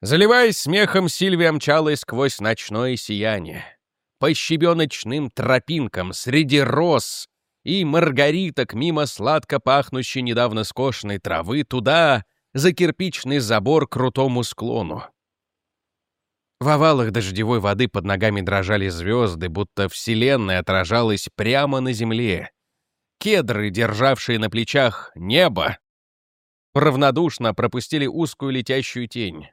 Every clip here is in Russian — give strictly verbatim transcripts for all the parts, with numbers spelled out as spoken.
Заливаясь смехом, Сильвия мчалась сквозь ночное сияние. По щебеночным тропинкам среди роз и маргариток мимо сладко пахнущей недавно скошенной травы туда, за кирпичный забор к крутому склону. В овалах дождевой воды под ногами дрожали звезды, будто вселенная отражалась прямо на земле. Кедры, державшие на плечах небо, равнодушно пропустили узкую летящую тень.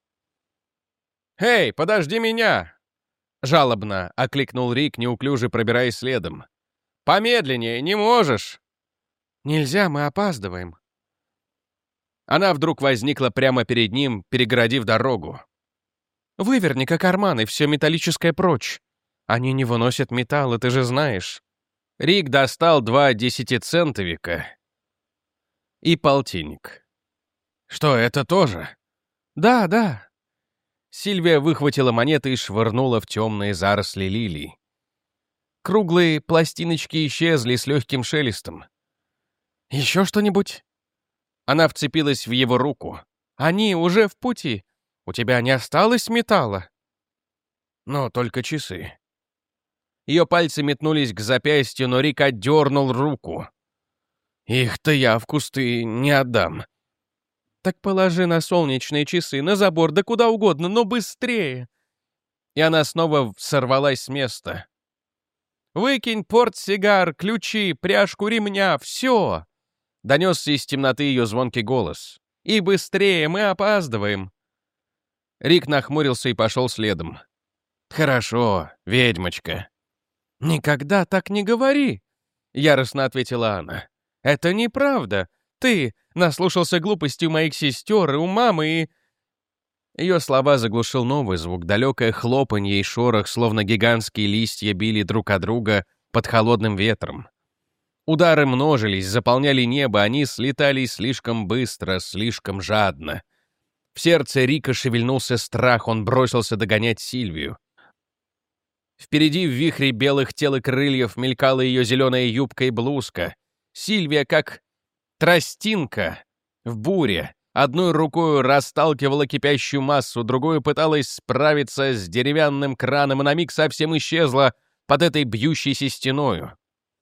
«Эй, подожди меня!» — жалобно окликнул Рик, неуклюже пробираясь следом. «Помедленнее, не можешь!» «Нельзя, мы опаздываем». Она вдруг возникла прямо перед ним, перегородив дорогу. «Выверни-ка карманы, все металлическое прочь. Они не выносят металла, ты же знаешь». Рик достал два десятицентовика и полтинник. «Что, это тоже?» «Да, да». Сильвия выхватила монеты и швырнула в темные заросли лилий. Круглые пластиночки исчезли с легким шелестом. «Еще что-нибудь?» Она вцепилась в его руку. «Они уже в пути. У тебя не осталось металла?» «Но только часы». Ее пальцы метнулись к запястью, но Рик отдернул руку. «Их-то я в кусты не отдам». «Так положи на солнечные часы, на забор, да куда угодно, но быстрее!» И она снова сорвалась с места. «Выкинь портсигар, ключи, пряжку ремня, все!» Донесся из темноты ее звонкий голос. «И быстрее, мы опаздываем!» Рик нахмурился и пошел следом. «Хорошо, ведьмочка». «Никогда так не говори!» — яростно ответила она. «Это неправда. Ты наслушался глупостей у моих сестер и у мамы и...» Ее слова заглушил новый звук, далекое хлопанье и шорох, словно гигантские листья били друг от друга под холодным ветром. Удары множились, заполняли небо, они слетали слишком быстро, слишком жадно. В сердце Рика шевельнулся страх, он бросился догонять Сильвию. Впереди в вихре белых тел и крыльев мелькала ее зеленая юбка и блузка. Сильвия, как тростинка в буре, одной рукой расталкивала кипящую массу, другой пыталась справиться с деревянным краном и на миг совсем исчезла под этой бьющейся стеною.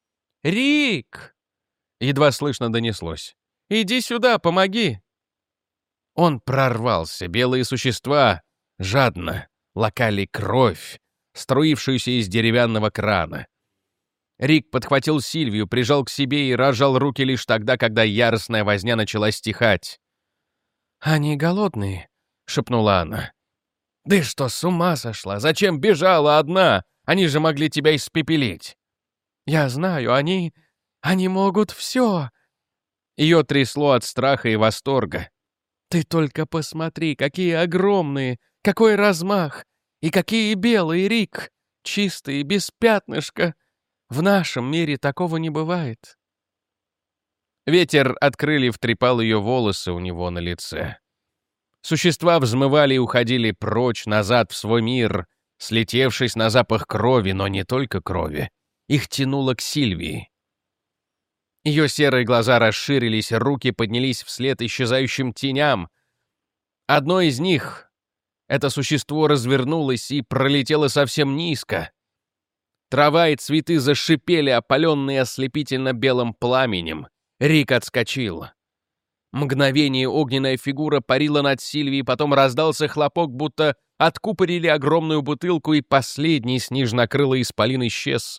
«Рик!» — едва слышно донеслось. «Иди сюда, помоги!» Он прорвался, белые существа жадно лакали кровь, струившуюся из деревянного крана. Рик подхватил Сильвию, прижал к себе и разжал руки лишь тогда, когда яростная возня начала стихать. «Они голодные», — шепнула она. «Ты что, с ума сошла? Зачем бежала одна? Они же могли тебя испепелить». «Я знаю, они... они могут все». Ее трясло от страха и восторга. «Ты только посмотри, какие огромные, какой размах! И какие белые, Рик! Чистые, без пятнышка! В нашем мире такого не бывает!» Ветер от крыльев трепал ее волосы у него на лице. Существа взмывали и уходили прочь, назад в свой мир, слетевшись на запах крови, но не только крови. Их тянуло к Сильвии. Ее серые глаза расширились, руки поднялись вслед исчезающим теням. Одно из них, это существо, развернулось и пролетело совсем низко. Трава и цветы зашипели, опаленные ослепительно белым пламенем. Рик отскочил. Мгновение огненная фигура парила над Сильвией, потом раздался хлопок, будто откупорили огромную бутылку, и последний снежнокрылый исполин исчез.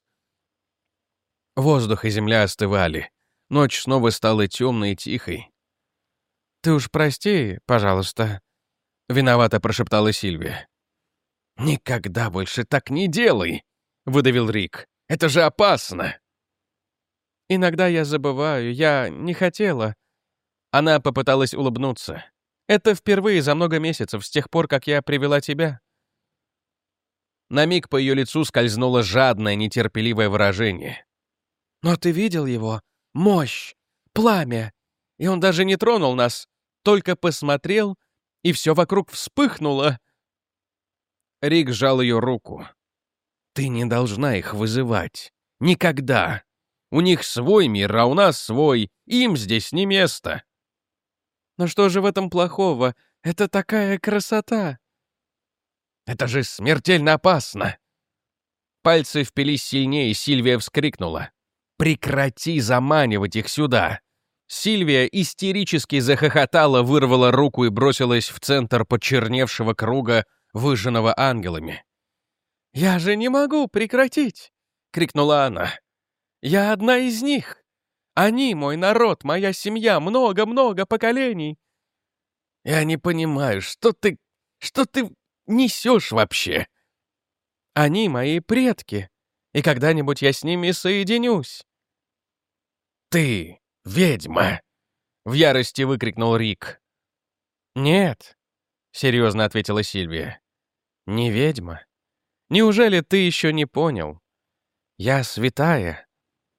Воздух и земля остывали. Ночь снова стала темной и тихой. «Ты уж прости, пожалуйста», — виновато прошептала Сильвия. «Никогда больше так не делай», — выдавил Рик. «Это же опасно». «Иногда я забываю, я не хотела». Она попыталась улыбнуться. «Это впервые за много месяцев, с тех пор, как я привела тебя». На миг по ее лицу скользнуло жадное, нетерпеливое выражение. «Но ты видел его? Мощь! Пламя! И он даже не тронул нас, только посмотрел, и все вокруг вспыхнуло». Рик сжал ее руку. «Ты не должна их вызывать. Никогда. У них свой мир, а у нас свой. Им здесь не место». «Но что же в этом плохого? Это такая красота!» «Это же смертельно опасно!» Пальцы впились сильнее, и Сильвия вскрикнула. «Прекрати заманивать их сюда!» Сильвия истерически захохотала, вырвала руку и бросилась в центр почерневшего круга, выжженного ангелами. «Я же не могу прекратить!» — крикнула она. «Я одна из них! Они — мой народ, моя семья, много-много поколений!» «Я не понимаю, что ты... что ты несешь вообще?» «Они — мои предки, и когда-нибудь я с ними соединюсь!» «Ты ведьма!» — в ярости выкрикнул Рик. «Нет», — серьезно ответила Сильвия, — «не ведьма. Неужели ты еще не понял? Я святая».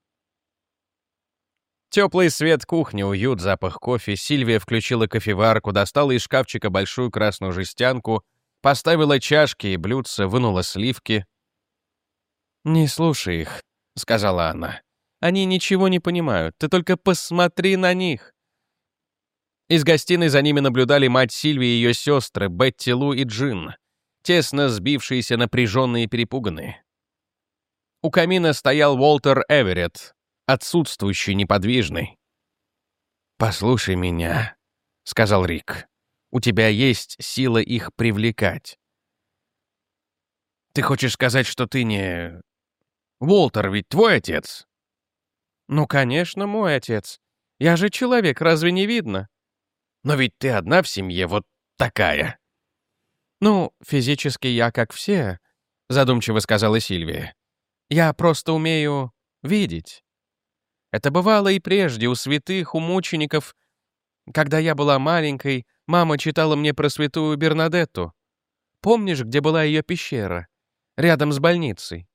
Теплый свет кухни, уют, запах кофе. Сильвия включила кофеварку, достала из шкафчика большую красную жестянку, поставила чашки и блюдца, вынула сливки. «Не слушай их», — сказала она. «Они ничего не понимают, ты только посмотри на них». Из гостиной за ними наблюдали мать Сильвии и ее сестры, Бетти Лу и Джин, тесно сбившиеся, напряженные и перепуганные. У камина стоял Уолтер Эверетт, отсутствующий, неподвижный. «Послушай меня», — сказал Рик. «У тебя есть сила их привлекать». «Ты хочешь сказать, что ты не... Уолтер ведь твой отец?» «Ну, конечно, мой отец. Я же человек, разве не видно?» «Но ведь ты одна в семье, вот такая». «Ну, физически я как все», — задумчиво сказала Сильвия. «Я просто умею видеть. Это бывало и прежде, у святых, у мучеников. Когда я была маленькой, мама читала мне про святую Бернадетту. Помнишь, где была ее пещера? Рядом с больницей.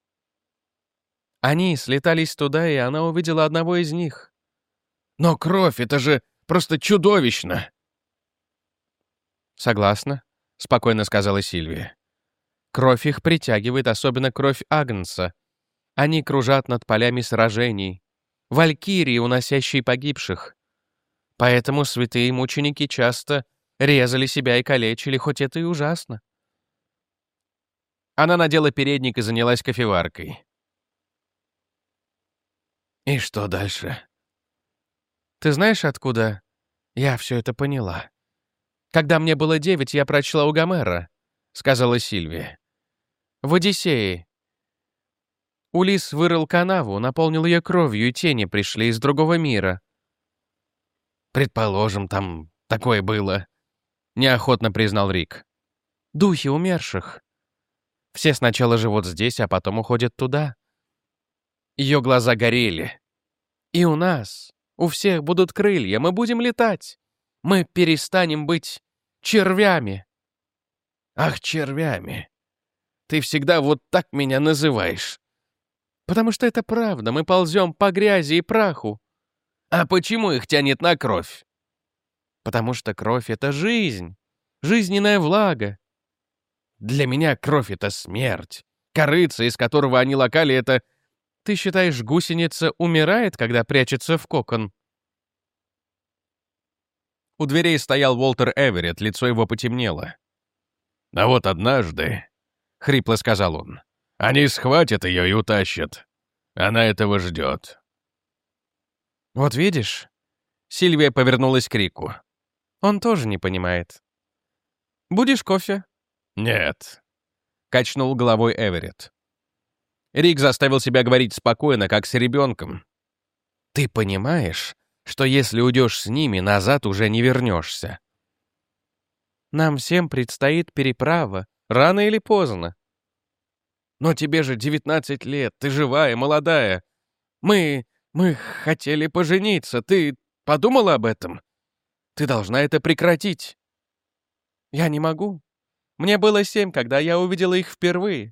Они слетались туда, и она увидела одного из них. Но кровь — это же просто чудовищно!» «Согласна», — спокойно сказала Сильвия. «Кровь их притягивает, особенно кровь Агнца. Они кружат над полями сражений. Валькирии, уносящие погибших. Поэтому святые мученики часто резали себя и калечили, хоть это и ужасно». Она надела передник и занялась кофеваркой. «И что дальше?» «Ты знаешь, откуда я все это поняла? Когда мне было девять, я прочла у Гомера», — сказала Сильвия. «В Одиссее. Улисс вырыл канаву, наполнил ее кровью, и тени пришли из другого мира». «Предположим, там такое было», — неохотно признал Рик. «Духи умерших. Все сначала живут здесь, а потом уходят туда». Ее глаза горели. «И у нас, у всех будут крылья, мы будем летать. Мы перестанем быть червями». «Ах, червями! Ты всегда вот так меня называешь». «Потому что это правда, мы ползем по грязи и праху». «А почему их тянет на кровь?» «Потому что кровь — это жизнь, жизненная влага». «Для меня кровь — это смерть. Корыца, из которого они локали, это...» «Ты считаешь, гусеница умирает, когда прячется в кокон?» У дверей стоял Уолтер Эверетт, лицо его потемнело. «А вот однажды», — хрипло сказал он, — «они схватят ее и утащат. Она этого ждет». «Вот видишь?» Сильвия повернулась к Рику. «Он тоже не понимает. Будешь кофе?» «Нет», — качнул головой Эверетт. Рик заставил себя говорить спокойно, как с ребенком. «Ты понимаешь, что если уйдешь с ними, назад уже не вернешься?» «Нам всем предстоит переправа, рано или поздно». «Но тебе же девятнадцать лет, ты живая, молодая. Мы... мы хотели пожениться, ты подумала об этом? Ты должна это прекратить». «Я не могу. Мне было семь, когда я увидела их впервые».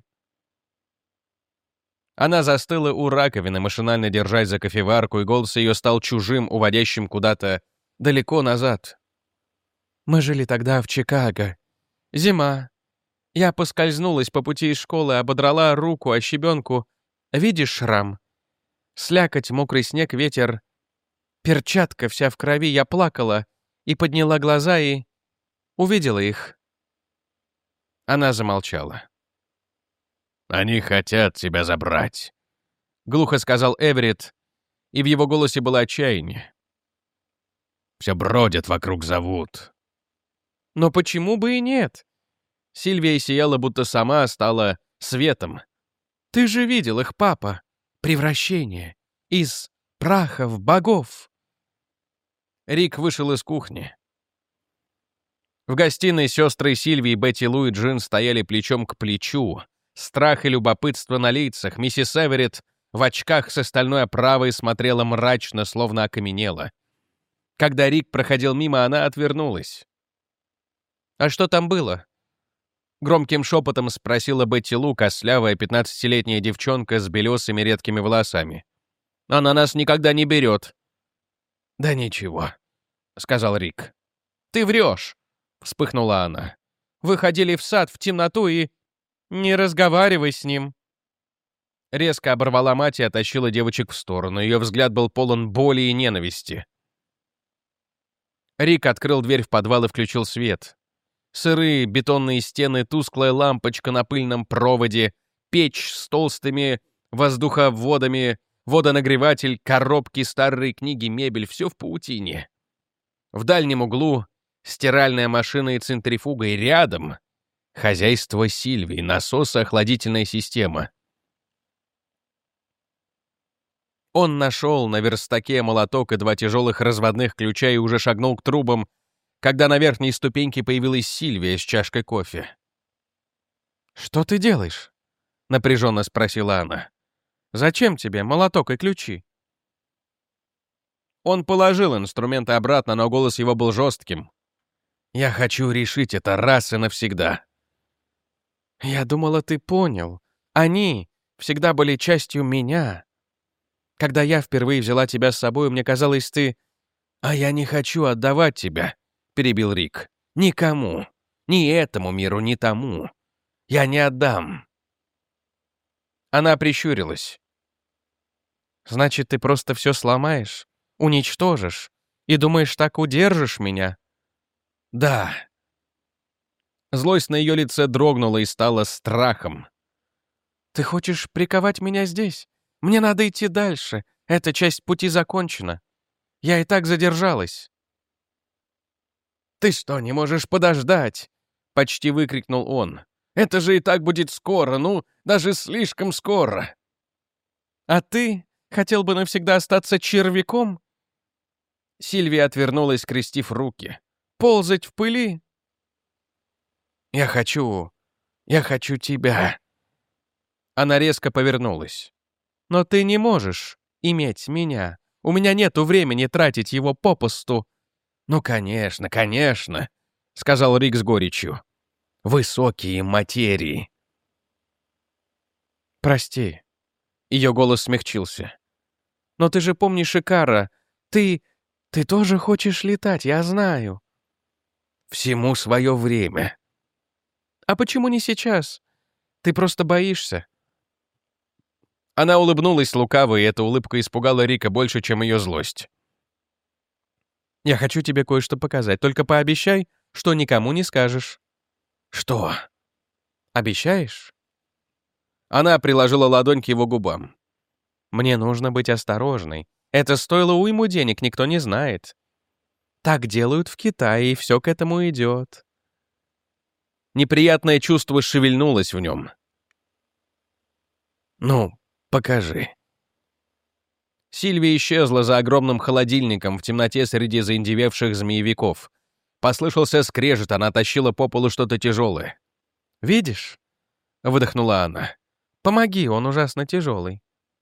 Она застыла у раковины, машинально держась за кофеварку, и голос ее стал чужим, уводящим куда-то далеко назад. «Мы жили тогда в Чикаго. Зима. Я поскользнулась по пути из школы, ободрала руку о щебенку. Видишь шрам? Слякоть, мокрый снег, ветер. Перчатка вся в крови, я плакала и подняла глаза, и... Увидела их». Она замолчала. «Они хотят тебя забрать», — глухо сказал Эверетт, и в его голосе было отчаяние. «Все бродят вокруг, зовут». «Но почему бы и нет?» Сильвия сияла, будто сама стала светом. «Ты же видел их, папа. Превращение. Из праха в богов». Рик вышел из кухни. В гостиной сестры Сильви и Бетти Лу и Джин стояли плечом к плечу. Страх и любопытство на лицах. Миссис Эверетт в очках с стальной оправой смотрела мрачно, словно окаменела. Когда Рик проходил мимо, она отвернулась. «А что там было?» Громким шепотом спросила Бетти Лу, костлявая пятнадцатилетняя девчонка с белесыми редкими волосами. «Она нас никогда не берет». «Да ничего», — сказал Рик. «Ты врешь», — вспыхнула она. «Вы ходили в сад в темноту и...» «Не разговаривай с ним». Резко оборвала мать и оттащила девочек в сторону. Ее взгляд был полон боли и ненависти. Рик открыл дверь в подвал и включил свет. Сырые бетонные стены, тусклая лампочка на пыльном проводе, печь с толстыми воздуховодами, водонагреватель, коробки, старые книги, мебель — все в паутине. В дальнем углу стиральная машина и центрифуга, и рядом хозяйство Сильвии, насос и охладительная система. Он нашел на верстаке молоток и два тяжелых разводных ключа и уже шагнул к трубам, когда на верхней ступеньке появилась Сильвия с чашкой кофе. «Что ты делаешь?» — напряженно спросила она. «Зачем тебе молоток и ключи?» Он положил инструменты обратно, но голос его был жестким. «Я хочу решить это раз и навсегда». «Я думала, ты понял. Они всегда были частью меня. Когда я впервые взяла тебя с собой, мне казалось, ты...» «А я не хочу отдавать тебя», — перебил Рик. «Никому. Ни этому миру, ни тому. Я не отдам». Она прищурилась. «Значит, ты просто все сломаешь, уничтожишь и думаешь, так удержишь меня?» «Да». Злость на ее лице дрогнула и стала страхом. «Ты хочешь приковать меня здесь? Мне надо идти дальше. Эта часть пути закончена. Я и так задержалась». «Ты что, не можешь подождать?» — почти выкрикнул он. «Это же и так будет скоро, ну, даже слишком скоро». «А ты хотел бы навсегда остаться червяком?» Сильвия отвернулась, скрестив руки. «Ползать в пыли?» «Я хочу... я хочу тебя». Она резко повернулась. «Но ты не можешь иметь меня. У меня нету времени тратить его попусту». «Ну, конечно, конечно», — сказал Рик с горечью. «Высокие материи». «Прости». Ее голос смягчился. «Но ты же помнишь Икара. Ты... ты тоже хочешь летать, я знаю». «Всему свое время». «А почему не сейчас? Ты просто боишься». Она улыбнулась лукаво, и эта улыбка испугала Рика больше, чем ее злость. «Я хочу тебе кое-что показать, только пообещай, что никому не скажешь». «Что?» «Обещаешь?» Она приложила ладонь к его губам. «Мне нужно быть осторожной. Это стоило уйму денег, никто не знает. Так делают в Китае, и все к этому идет». Неприятное чувство шевельнулось в нем. «Ну, покажи». Сильвия исчезла за огромным холодильником в темноте среди заиндевевших змеевиков. Послышался скрежет, она тащила по полу что-то тяжелое. «Видишь?» — выдохнула она. «Помоги, он ужасно тяжелый».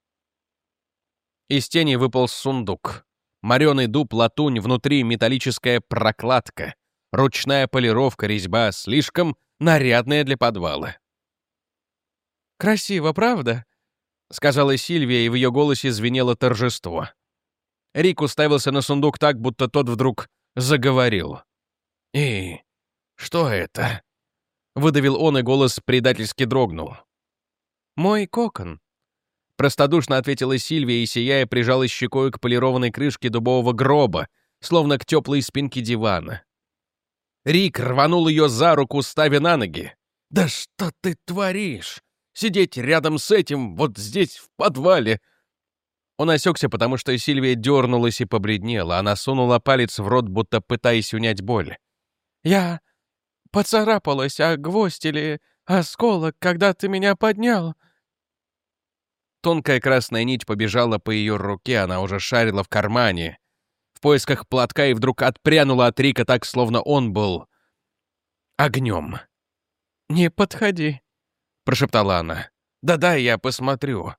Из тени выполз сундук. Мореный дуб, латунь, внутри металлическая прокладка. Ручная полировка, резьба, слишком нарядная для подвала. «Красиво, правда?» — сказала Сильвия, и в ее голосе звенело торжество. Рик уставился на сундук так, будто тот вдруг заговорил. «И что это?» — выдавил он, и голос предательски дрогнул. «Мой кокон», — простодушно ответила Сильвия и, сияя, прижалась щекой к полированной крышке дубового гроба, словно к теплой спинке дивана. Рик рванул ее за руку, ставя на ноги. «Да что ты творишь? Сидеть рядом с этим, вот здесь, в подвале!» Он осекся, потому что Сильвия дернулась и побледнела. Она сунула палец в рот, будто пытаясь унять боль. «Я поцарапалась о гвоздь или осколок, когда ты меня поднял». Тонкая красная нить побежала по ее руке, она уже шарила в кармане, в поисках платка, и вдруг отпрянула от Рика так, словно он был огнем. «Не подходи», — прошептала она. «Да-да, я посмотрю».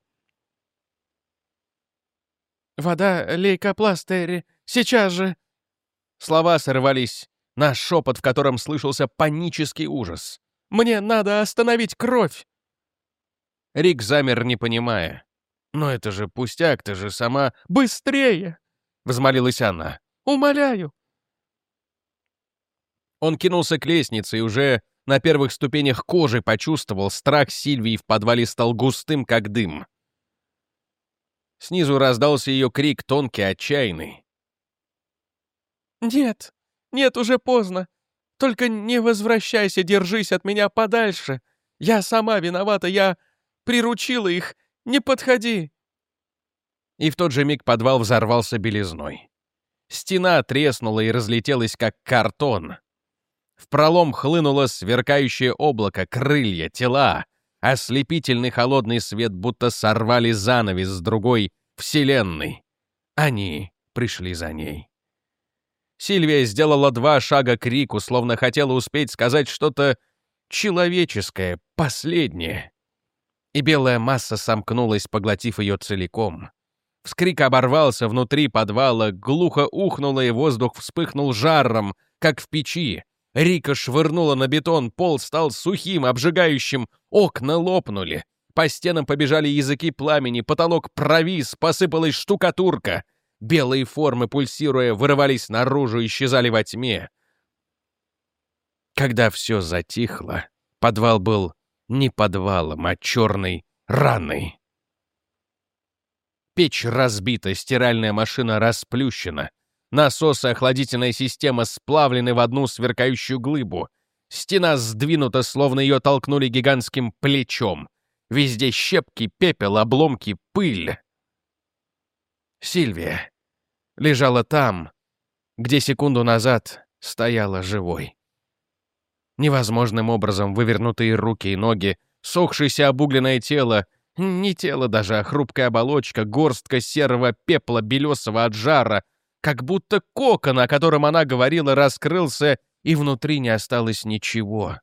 «Вода, лейкопластырь, сейчас же!» Слова сорвались на шепот, в котором слышался панический ужас. «Мне надо остановить кровь!» Рик замер, не понимая. «Но это же пустяк, ты же сама...» «Быстрее!» — взмолилась она. «Умоляю!» Он кинулся к лестнице и уже на первых ступенях кожи почувствовал, страх Сильвии в подвале стал густым, как дым. Снизу раздался ее крик, тонкий, отчаянный. «Нет, нет, уже поздно. Только не возвращайся, держись от меня подальше. Я сама виновата, я приручила их. Не подходи!» И в тот же миг подвал взорвался белизной. Стена треснула и разлетелась, как картон. В пролом хлынуло сверкающее облако, крылья, тела. Ослепительный холодный свет, будто сорвали занавес с другой вселенной. Они пришли за ней. Сильвия сделала два шага к Рику, словно хотела успеть сказать что-то человеческое, последнее. И белая масса сомкнулась, поглотив ее целиком. Вскрик оборвался внутри подвала, глухо ухнуло, и воздух вспыхнул жаром, как в печи. Рика швырнула на бетон, пол стал сухим, обжигающим, окна лопнули. По стенам побежали языки пламени, потолок провис, посыпалась штукатурка. Белые формы, пульсируя, вырывались наружу и исчезали во тьме. Когда все затихло, подвал был не подвалом, а черной раной. Печь разбита, стиральная машина расплющена. Насосы, охладительная система сплавлены в одну сверкающую глыбу. Стена сдвинута, словно ее толкнули гигантским плечом. Везде щепки, пепел, обломки, пыль. Сильвия лежала там, где секунду назад стояла живой. Невозможным образом вывернутые руки и ноги, сохшееся обугленное тело, не тело даже, а хрупкая оболочка, горстка серого пепла, белесого от жара, как будто кокон, о котором она говорила, раскрылся, и внутри не осталось ничего.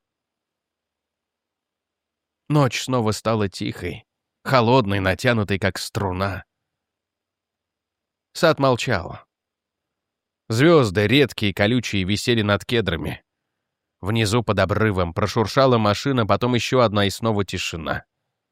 Ночь снова стала тихой, холодной, натянутой, как струна. Сад молчал. Звезды, редкие и колючие, висели над кедрами. Внизу под обрывом прошуршала машина, потом еще одна, и снова тишина.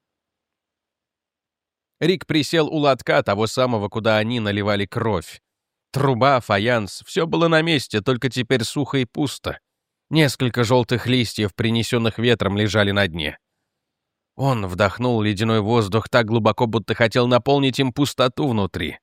Рик присел у лотка, того самого, куда они наливали кровь. Труба, фаянс, все было на месте, только теперь сухо и пусто. Несколько желтых листьев, принесенных ветром, лежали на дне. Он вдохнул ледяной воздух так глубоко, будто хотел наполнить им пустоту внутри.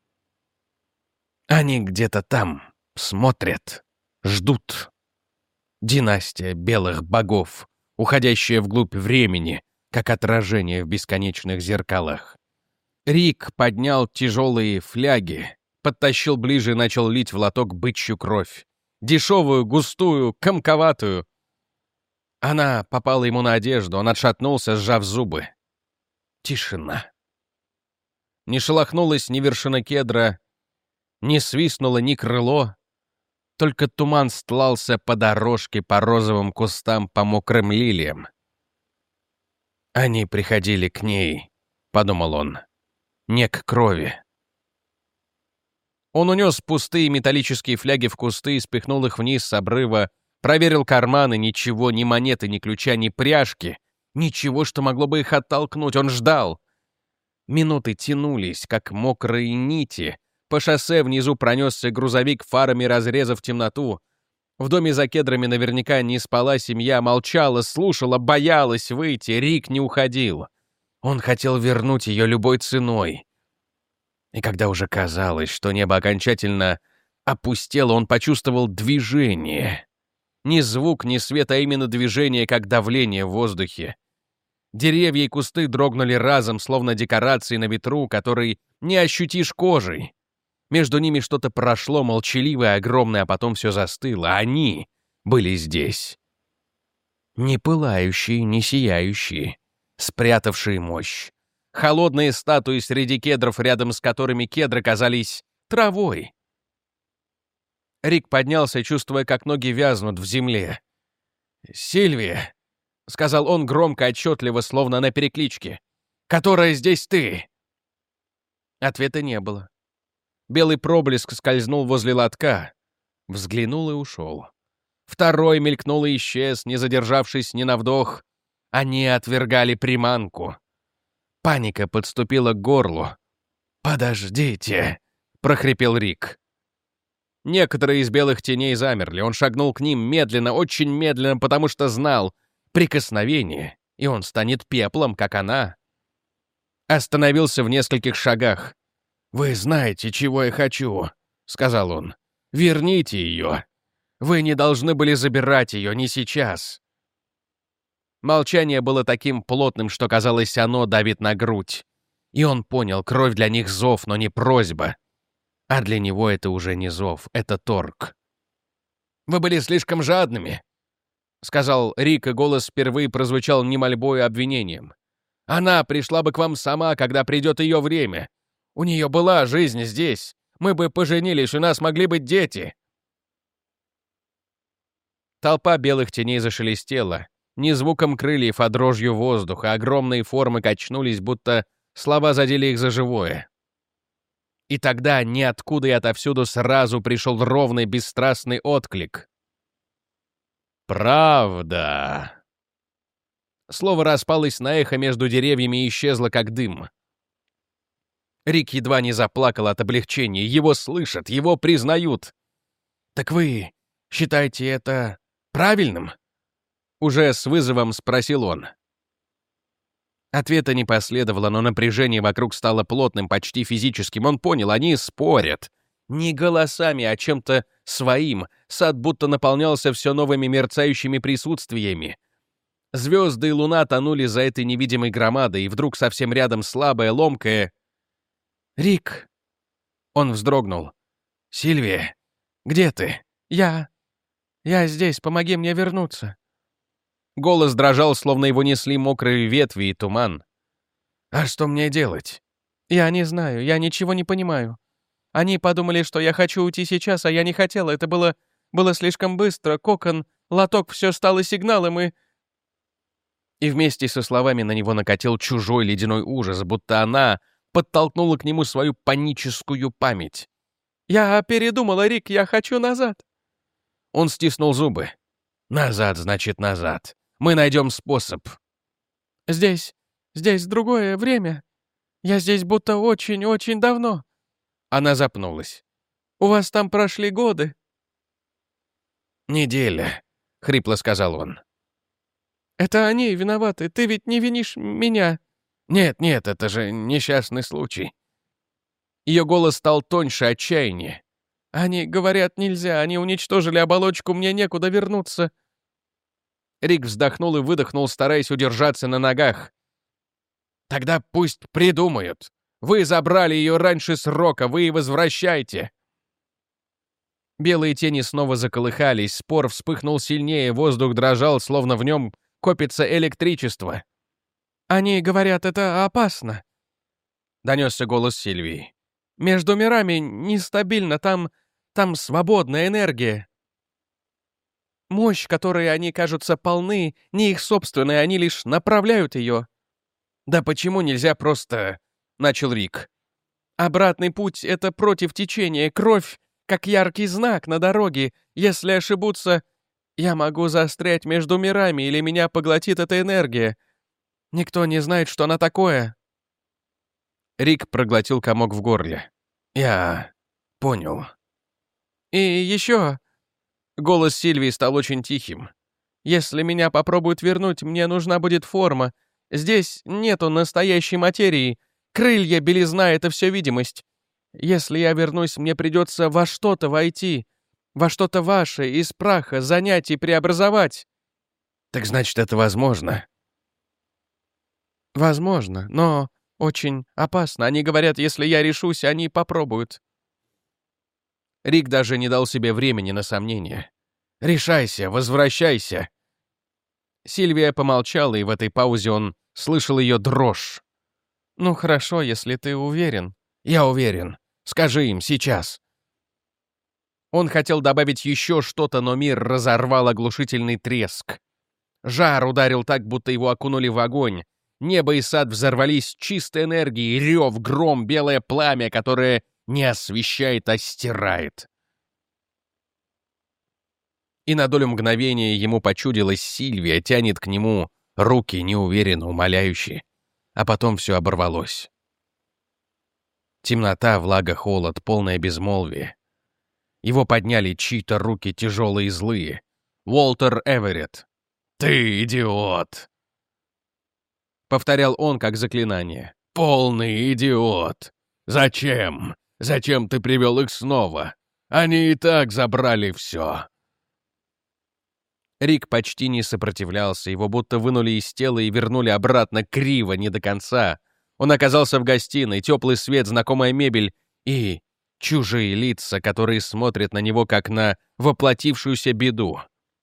Они где-то там смотрят, ждут. Династия белых богов, уходящая вглубь времени, как отражение в бесконечных зеркалах. Рик поднял тяжелые фляги, подтащил ближе и начал лить в лоток бычью кровь. Дешевую, густую, комковатую. Она попала ему на одежду, он отшатнулся, сжав зубы. Тишина. Не шелохнулась ни вершина кедра, не свистнуло ни крыло. Только туман стлался по дорожке, по розовым кустам, по мокрым лилиям. «Они приходили к ней», — подумал он, — «не к крови». Он унес пустые металлические фляги в кусты и спихнул их вниз с обрыва, проверил карманы, ничего, ни монеты, ни ключа, ни пряжки, ничего, что могло бы их оттолкнуть, он ждал. Минуты тянулись, как мокрые нити. По шоссе внизу пронесся грузовик, фарами разрезав темноту. В доме за кедрами наверняка не спала семья, молчала, слушала, боялась выйти. Рик не уходил. Он хотел вернуть ее любой ценой. И когда уже казалось, что небо окончательно опустело, он почувствовал движение. Ни звук, ни свет, а именно движение, как давление в воздухе. Деревья и кусты дрогнули разом, словно декорации на ветру, который не ощутишь кожей. Между ними что-то прошло, молчаливое, огромное, а потом все застыло. Они были здесь. Не пылающие, не сияющие, спрятавшие мощь. Холодные статуи среди кедров, рядом с которыми кедры казались травой. Рик поднялся, чувствуя, как ноги вязнут в земле. «Сильвия!» — сказал он громко, отчетливо, словно на перекличке. «Которая здесь ты?» Ответа не было. Белый проблеск скользнул возле лотка, взглянул и ушел. Второй мелькнул и исчез, не задержавшись ни на вдох. Они отвергали приманку. Паника подступила к горлу. «Подождите!» — прохрипел Рик. Некоторые из белых теней замерли. Он шагнул к ним медленно, очень медленно, потому что знал прикосновение, и он станет пеплом, как она. Остановился в нескольких шагах. «Вы знаете, чего я хочу», — сказал он. «Верните ее. Вы не должны были забирать ее, не сейчас». Молчание было таким плотным, что, казалось, оно давит на грудь. И он понял, кровь для них зов, но не просьба. А для него это уже не зов, это торг. «Вы были слишком жадными», — сказал Рик, и голос впервые прозвучал не мольбой, а обвинением. «Она пришла бы к вам сама, когда придет ее время. У нее была жизнь здесь. Мы бы поженились, у нас могли быть дети». Толпа белых теней зашелестела. Не звуком крыльев, а дрожью воздуха. Огромные формы качнулись, будто слова задели их за живое. И тогда ниоткуда и отовсюду сразу пришел ровный, бесстрастный отклик. «Правда». Слово распалось на эхо между деревьями и исчезло, как дым. Рик едва не заплакал от облегчения. Его слышат, его признают. «Так вы считаете это правильным?» Уже с вызовом спросил он. Ответа не последовало, но напряжение вокруг стало плотным, почти физическим. Он понял, они спорят. Не голосами, а чем-то своим. Сад будто наполнялся все новыми мерцающими присутствиями. Звезды и луна тонули за этой невидимой громадой, и вдруг совсем рядом слабое, ломкое... «Рик!» Он вздрогнул. «Сильвия, где ты?» «Я... я здесь, помоги мне вернуться». Голос дрожал, словно его несли мокрые ветви и туман. «А что мне делать?» «Я не знаю, я ничего не понимаю. Они подумали, что я хочу уйти сейчас, а я не хотела. Это было... было слишком быстро. Кокон, лоток, все стало сигналом, и...» И вместе со словами на него накатил чужой ледяной ужас, будто она подтолкнула к нему свою паническую память. «Я передумала, Рик, я хочу назад». Он стиснул зубы. «Назад, значит, назад. Мы найдем способ». «Здесь, здесь другое время. Я здесь будто очень-очень давно». Она запнулась. «У вас там прошли годы». «Неделя», — хрипло сказал он. «Это они виноваты, ты ведь не винишь меня». «Нет, нет, это же несчастный случай». Ее голос стал тоньше отчаяния. «Они говорят, нельзя, они уничтожили оболочку, мне некуда вернуться». Рик вздохнул и выдохнул, стараясь удержаться на ногах. «Тогда пусть придумают. Вы забрали ее раньше срока, вы и возвращайте». Белые тени снова заколыхались, спор вспыхнул сильнее, воздух дрожал, словно в нем копится электричество. «Они говорят, это опасно», — донесся голос Сильвии. «Между мирами нестабильно, там... там свободная энергия. Мощь, которой они кажутся полны, не их собственная, они лишь направляют ее». «Да почему нельзя просто...» — начал Рик. «Обратный путь — это против течения, кровь, как яркий знак на дороге. Если ошибутся, я могу застрять между мирами, или меня поглотит эта энергия. Никто не знает, что она такое». Рик проглотил комок в горле. «Я понял». «И еще...» Голос Сильвии стал очень тихим. «Если меня попробуют вернуть, мне нужна будет форма. Здесь нету настоящей материи. Крылья, белизна — это все видимость. Если я вернусь, мне придется во что-то войти. во что-то ваше, из праха, занять и преобразовать». «Так значит, это возможно?» «Возможно, но очень опасно. Они говорят, если я решусь, они попробуют». Рик даже не дал себе времени на сомнения. «Решайся, возвращайся!» Сильвия помолчала, и в этой паузе он слышал ее дрожь. «Ну хорошо, если ты уверен». «Я уверен. Скажи им сейчас». Он хотел добавить еще что-то, но мир разорвал оглушительный треск. Жар ударил так, будто его окунули в огонь. Небо и сад взорвались чистой энергией, рев, гром, белое пламя, которое не освещает, а стирает. И на долю мгновения ему почудилось, Сильвия тянет к нему руки неуверенно, умоляющие. А потом все оборвалось. Темнота, влага, холод, полное безмолвие. Его подняли чьи-то руки, тяжелые и злые. Уолтер Эверетт. «Ты идиот!» Повторял он как заклинание. «Полный идиот! Зачем? Зачем ты привел их снова? Они и так забрали все!» Рик почти не сопротивлялся, его будто вынули из тела и вернули обратно криво, не до конца. Он оказался в гостиной, теплый свет, знакомая мебель и чужие лица, которые смотрят на него как на воплотившуюся беду.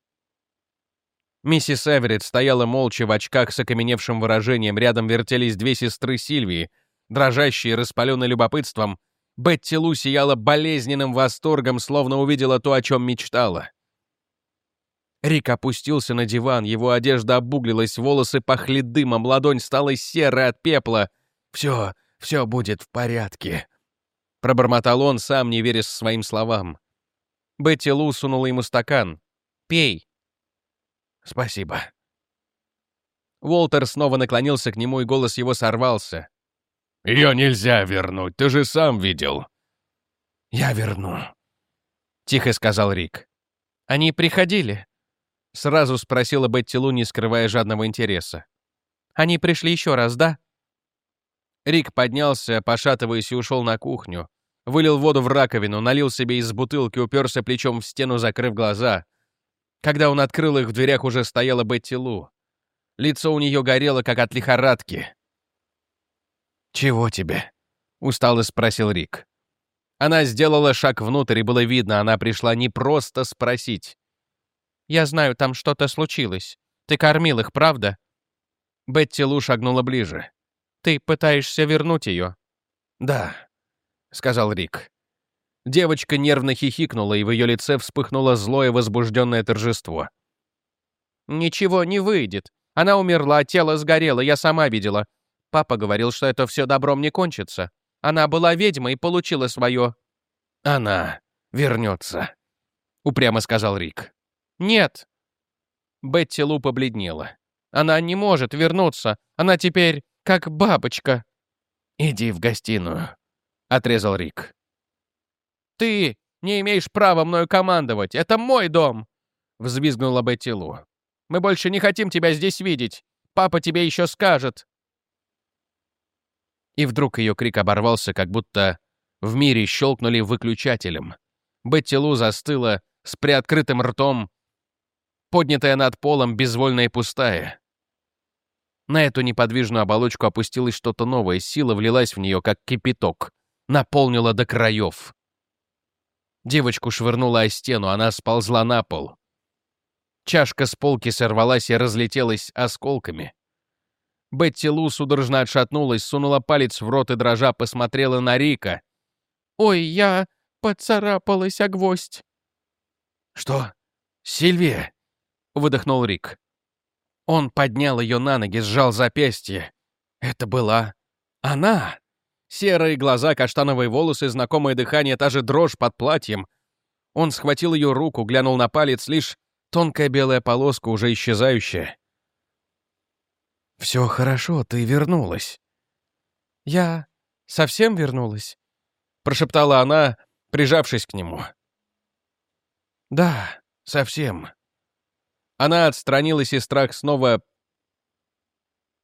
Миссис Эверетт стояла молча в очках с окаменевшим выражением, рядом вертелись две сестры Сильвии, дрожащие, распаленные любопытством. Бетти Лу сияла болезненным восторгом, словно увидела то, о чем мечтала. Рик опустился на диван, его одежда обуглилась, волосы пахли дымом, ладонь стала серой от пепла. «Все, все будет в порядке», — пробормотал он, сам не веря своим словам. Бетти Лу сунула ему стакан. «Пей». «Спасибо». Уолтер снова наклонился к нему, и голос его сорвался. «Ее нельзя вернуть, ты же сам видел». «Я верну», — тихо сказал Рик. «Они приходили?» — сразу спросила Бетти Лу, не скрывая жадного интереса. «Они пришли еще раз, да?» Рик поднялся, пошатываясь, и ушел на кухню. Вылил воду в раковину, налил себе из бутылки, уперся плечом в стену, закрыв глаза. Когда он открыл их, в дверях уже стояла Бетти Лу. Лицо у нее горело, как от лихорадки. «Чего тебе?» — устало спросил Рик. Она сделала шаг внутрь, и было видно, она пришла не просто спросить. «Я знаю, там что-то случилось. Ты кормил их, правда?» Бетти Лу шагнула ближе. «Ты пытаешься вернуть ее?» «Да», — сказал Рик. Девочка нервно хихикнула, и в ее лице вспыхнуло злое возбужденное торжество. «Ничего не выйдет. Она умерла, тело сгорело, я сама видела. Папа говорил, что это все добром не кончится. Она была ведьмой и получила свое». «Она вернется», — упрямо сказал Рик. «Нет». Бетти Лу побледнела. «Она не может вернуться. Она теперь как бабочка». «Иди в гостиную», — отрезал Рик. «Ты не имеешь права мною командовать. Это мой дом!» — взвизгнула Бетти Лу. «Мы больше не хотим тебя здесь видеть. Папа тебе еще скажет». И вдруг ее крик оборвался, как будто в мире щелкнули выключателем. Бетти Лу застыла с приоткрытым ртом, поднятая над полом, безвольная и пустая. На эту неподвижную оболочку опустилось что-то новое, сила влилась в нее, как кипяток, наполнила до краев. Девочку швырнула о стену, она сползла на пол. Чашка с полки сорвалась и разлетелась осколками. Бетти Лу судорожно отшатнулась, сунула палец в рот и, дрожа, посмотрела на Рика. «Ой, я поцарапалась о гвоздь». «Что? Сильвия?» — выдохнул Рик. Он поднял ее на ноги, сжал запястье. Это была она. Серые глаза, каштановые волосы, знакомое дыхание, та же дрожь под платьем. Он схватил ее руку, глянул на палец, лишь тонкая белая полоска, уже исчезающая. «Все хорошо, ты вернулась». «Я совсем вернулась?» — прошептала она, прижавшись к нему. «Да, совсем». Она отстранилась, и страх снова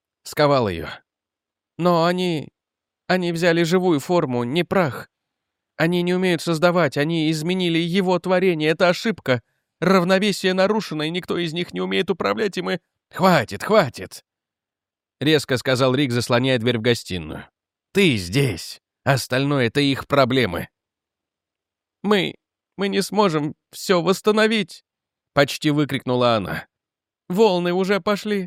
сковал ее. «Но они... они взяли живую форму, не прах. Они не умеют создавать, они изменили его творение, это ошибка. Равновесие нарушено, и никто из них не умеет управлять, и мы... Хватит, хватит!» Резко сказал Рик, заслоняя дверь в гостиную. «Ты здесь. Остальное — это их проблемы». «Мы... мы не сможем все восстановить!» Почти выкрикнула она. «Волны уже пошли!»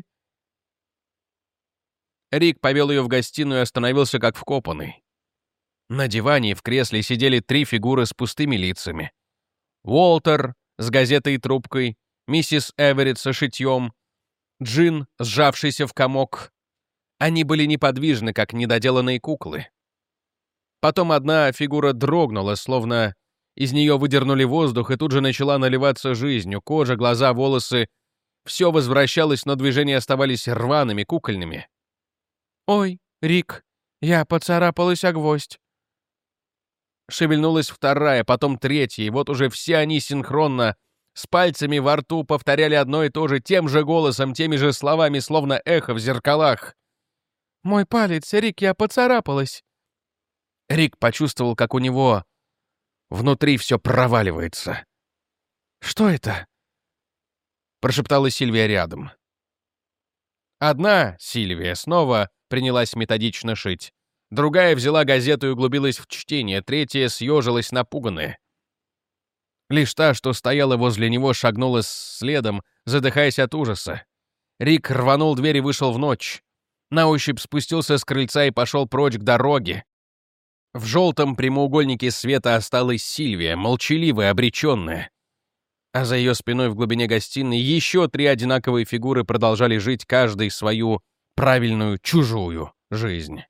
Рик повел ее в гостиную и остановился как вкопанный. На диване и в кресле сидели три фигуры с пустыми лицами. Уолтер с газетой и трубкой, миссис Эверетт со шитьем, Джин, сжавшийся в комок. Они были неподвижны, как недоделанные куклы. Потом одна фигура дрогнула, словно из нее выдернули воздух, и тут же начала наливаться жизнью. Кожа, глаза, волосы — все возвращалось, но движения оставались рваными, кукольными. «Ой, Рик, я поцарапалась о гвоздь». Шевельнулась вторая, потом третья, и вот уже все они синхронно, с пальцами во рту, повторяли одно и то же, тем же голосом, теми же словами, словно эхо в зеркалах. «Мой палец, Рик, я поцарапалась». Рик почувствовал, как у него внутри все проваливается. «Что это?» — прошептала Сильвия рядом. Одна, Сильвия, снова принялась методично шить. Другая взяла газету и углубилась в чтение, третья съежилась напуганная. Лишь та, что стояла возле него, шагнула следом, задыхаясь от ужаса. Рик рванул дверь и вышел в ночь. На ощупь спустился с крыльца и пошел прочь к дороге. В желтом прямоугольнике света осталась Сильвия, молчаливая, обреченная. А за ее спиной в глубине гостиной еще три одинаковые фигуры продолжали жить каждый свою правильную, чужую жизнь.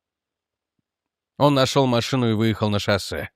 Он нашел машину и выехал на шоссе.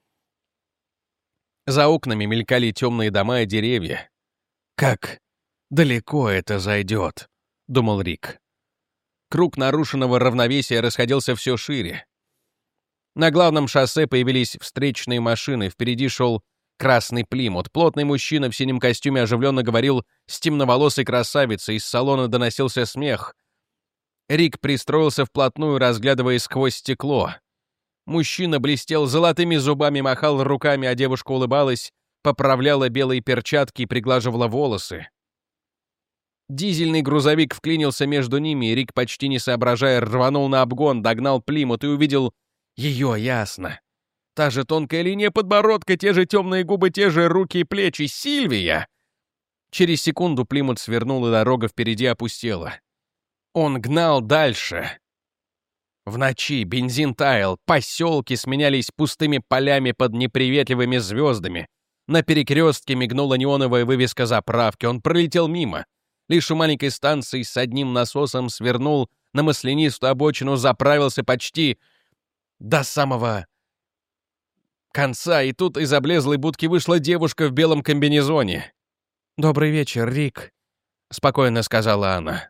За окнами мелькали темные дома и деревья. «Как далеко это зайдет?» — думал Рик. Круг нарушенного равновесия расходился все шире. На главном шоссе появились встречные машины, впереди шел красный Плимут. Плотный мужчина в синем костюме оживленно говорил с темноволосой красавицей, из салона доносился смех. Рик пристроился вплотную, разглядывая сквозь стекло. Мужчина блестел золотыми зубами, махал руками, а девушка улыбалась, поправляла белые перчатки и приглаживала волосы. Дизельный грузовик вклинился между ними, и Рик, почти не соображая, рванул на обгон, догнал Плимут и увидел ее ясно. Та же тонкая линия подбородка, те же темные губы, те же руки и плечи. Сильвия! Через секунду Плимут свернул, и дорога впереди опустела. Он гнал дальше. В ночи бензин таял, поселки сменялись пустыми полями под неприветливыми звездами. На перекрестке мигнула неоновая вывеска заправки. Он пролетел мимо. Лишь у маленькой станции с одним насосом свернул на маслянистую обочину, заправился почти до самого конца, и тут из облезлой будки вышла девушка в белом комбинезоне. «Добрый вечер, Рик», — спокойно сказала она.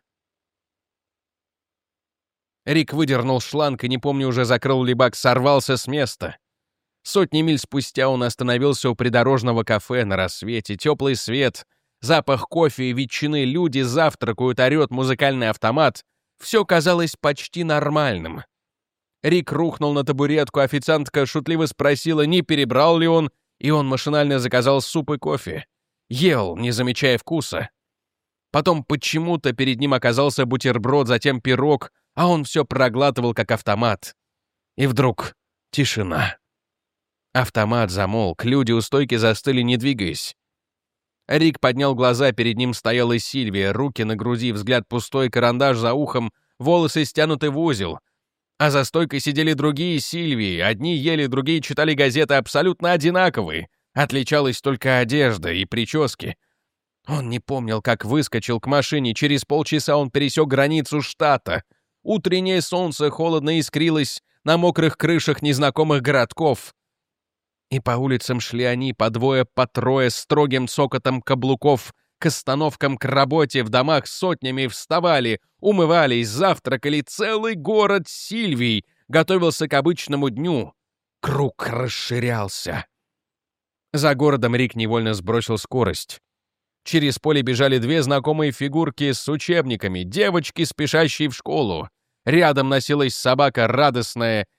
Рик выдернул шланг и, не помню уже, закрыл ли бак, сорвался с места. Сотни миль спустя он остановился у придорожного кафе на рассвете. Теплый свет, запах кофе и ветчины, люди завтракают, орёт музыкальный автомат. Все казалось почти нормальным. Рик рухнул на табуретку, официантка шутливо спросила, не перебрал ли он, и он машинально заказал суп и кофе. Ел, не замечая вкуса. Потом почему-то перед ним оказался бутерброд, затем пирог, а он все проглатывал, как автомат. И вдруг тишина. Автомат замолк, люди у стойки застыли, не двигаясь. Рик поднял глаза, перед ним стояла Сильвия, руки на груди, взгляд пустой, карандаш за ухом, волосы стянуты в узел. А за стойкой сидели другие Сильвии, одни ели, другие читали газеты, абсолютно одинаковые. Отличалась только одежда и прически. Он не помнил, как выскочил к машине, через полчаса он пересек границу штата. Утреннее солнце холодно искрилось на мокрых крышах незнакомых городков. И по улицам шли они, по двое, по трое, с строгим цокотом каблуков, к остановкам, к работе, в домах сотнями вставали, умывались, завтракали. Целый город Сильвий готовился к обычному дню. Круг расширялся. За городом Рик невольно сбросил скорость. Через поле бежали две знакомые фигурки с учебниками, девочки, спешащие в школу. Рядом носилась собака, радостная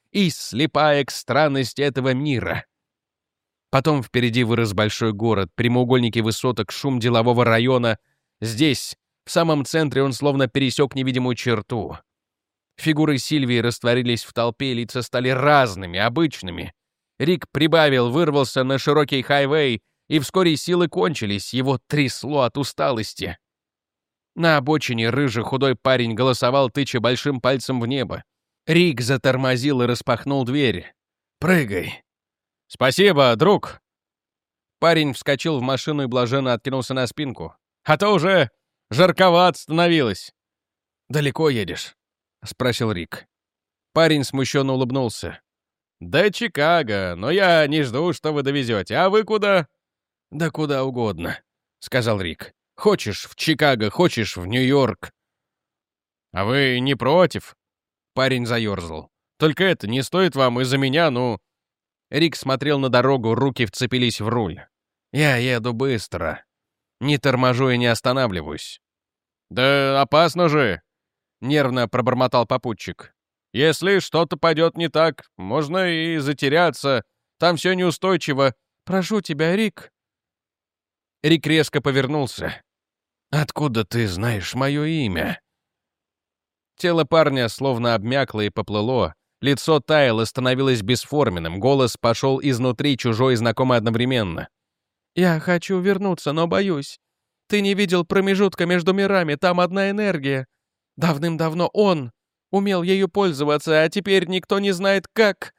и слепая к странности этого мира. Потом впереди вырос большой город, прямоугольники высоток, шум делового района. Здесь, в самом центре, он словно пересек невидимую черту. Фигуры Сильвии растворились в толпе, лица стали разными, обычными. Рик прибавил, вырвался на широкий хайвей, и вскоре силы кончились, его трясло от усталости. На обочине рыжий худой парень голосовал, тыча большим пальцем в небо. Рик затормозил и распахнул дверь. «Прыгай!» «Спасибо, друг!» Парень вскочил в машину и блаженно откинулся на спинку. «А то уже жарковато становилось!» «Далеко едешь?» — спросил Рик. Парень смущенно улыбнулся. «До Чикаго, но я не жду, что вы довезете. А вы куда?» «Да куда угодно», — сказал Рик. «Хочешь в Чикаго, хочешь в Нью-Йорк». «А вы не против?» Парень заерзал. «Только это не стоит вам из-за меня, ну...» Рик смотрел на дорогу, руки вцепились в руль. «Я еду быстро. Не торможу и не останавливаюсь». «Да опасно же!» — нервно пробормотал попутчик. «Если что-то пойдет не так, можно и затеряться. Там все неустойчиво. Прошу тебя, Рик». Рик резко повернулся. «Откуда ты знаешь мое имя?» Тело парня словно обмякло и поплыло. Лицо таяло, становилось бесформенным. Голос пошел изнутри, чужой и знакомый одновременно. «Я хочу вернуться, но боюсь. Ты не видел промежутка между мирами, там одна энергия. Давным-давно он умел ею пользоваться, а теперь никто не знает, как...»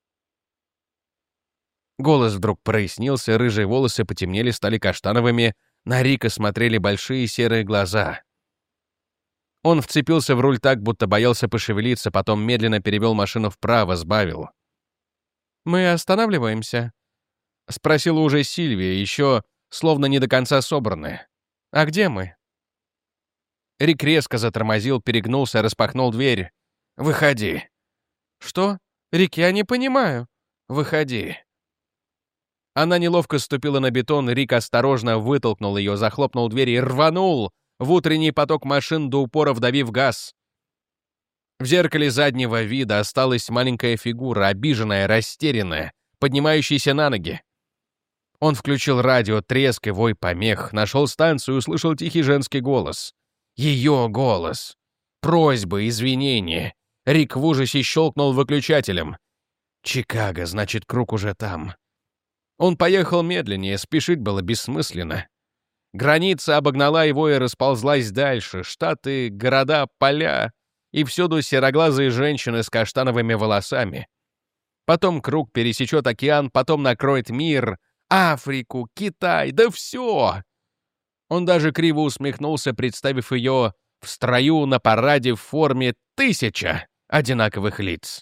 Голос вдруг прояснился, рыжие волосы потемнели, стали каштановыми. На Рика смотрели большие серые глаза. Он вцепился в руль так, будто боялся пошевелиться, потом медленно перевел машину вправо, сбавил. «Мы останавливаемся?» — спросила уже Сильвия, еще словно не до конца собранная. «А где мы?» Рик резко затормозил, перегнулся, распахнул дверь. «Выходи». «Что? Рик, я не понимаю». «Выходи». Она неловко ступила на бетон, Рик осторожно вытолкнул ее, захлопнул дверь и рванул в утренний поток машин, до упора вдавив газ. В зеркале заднего вида осталась маленькая фигура, обиженная, растерянная, поднимающаяся на ноги. Он включил радио, треск и вой помех, нашел станцию и услышал тихий женский голос. Ее голос. Просьбы, извинения. Рик в ужасе щелкнул выключателем. Чикаго, значит, круг уже там. Он поехал медленнее, спешить было бессмысленно. Граница обогнала его и расползлась дальше. Штаты, города, поля. И всюду сероглазые женщины с каштановыми волосами. Потом круг пересечет океан, потом накроет мир, Африку, Китай, да все. Он даже криво усмехнулся, представив ее в строю на параде в форме тысяча одинаковых лиц.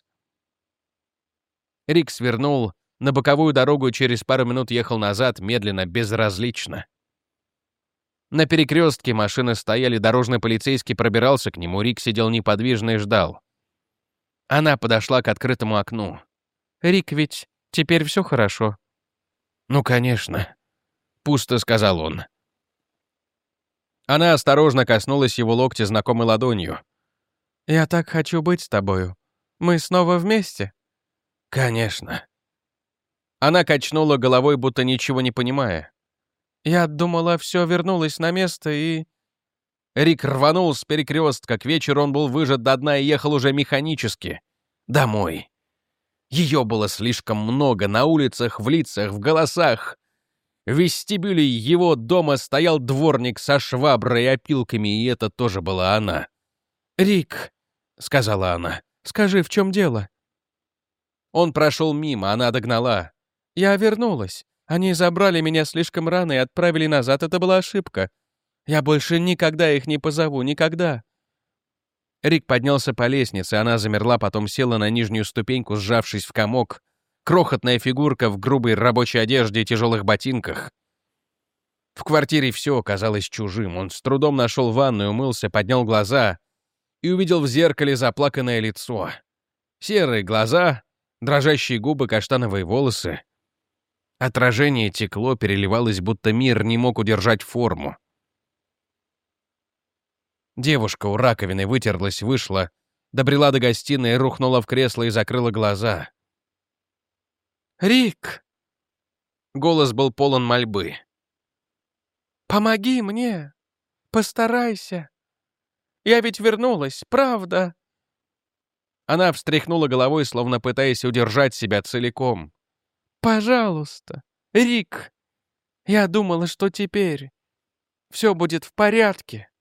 Рик свернул на боковую дорогу и через пару минут ехал назад, медленно, безразлично. На перекрестке машины стояли, дорожный полицейский пробирался к нему, Рик сидел неподвижно и ждал. Она подошла к открытому окну. «Рик, ведь теперь все хорошо?» «Ну, конечно», — пусто сказал он. Она осторожно коснулась его локтя знакомой ладонью. «Я так хочу быть с тобою. Мы снова вместе?» «Конечно». Она качнула головой, будто ничего не понимая. «Я думала, все вернулось на место и...» Рик рванул с перекрестка. К вечеру он был выжат до дна и ехал уже механически. Домой. Ее было слишком много на улицах, в лицах, в голосах. В вестибюле его дома стоял дворник со шваброй и опилками, и это тоже была она. «Рик», — сказала она, — «скажи, в чем дело?» Он прошел мимо, она догнала. «Я вернулась. Они забрали меня слишком рано и отправили назад. Это была ошибка. Я больше никогда их не позову, никогда». Рик поднялся по лестнице, она замерла, потом села на нижнюю ступеньку, сжавшись в комок. Крохотная фигурка в грубой рабочей одежде и тяжелых ботинках. В квартире все казалось чужим. Он с трудом нашел ванную, умылся, поднял глаза и увидел в зеркале заплаканное лицо. Серые глаза, дрожащие губы, каштановые волосы. Отражение текло, переливалось, будто мир не мог удержать форму. Девушка у раковины вытерлась, вышла, Добрела до гостиной, рухнула в кресло и закрыла глаза. «Рик!» Голос был полон мольбы. «Помоги мне! Постарайся! Я ведь вернулась, правда?» Она встряхнула головой, словно пытаясь удержать себя целиком. «Пожалуйста, Рик! Я думала, что теперь все будет в порядке!»